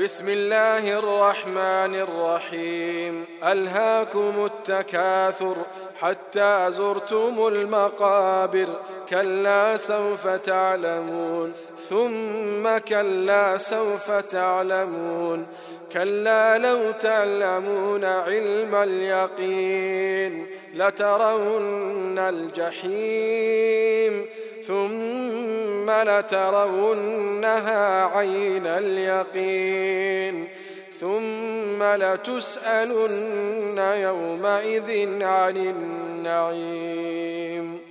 بسم الله الرحمن الرحيم. ألهاكم التكاثر حتى زرتم المقابر، كلا سوف تعلمون ثم كلا سوف تعلمون، كلا لو تعلمون علم اليقين لترون الجحيم ثم لترونها عين اليقين ثم لتسألن يومئذ عن النعيم.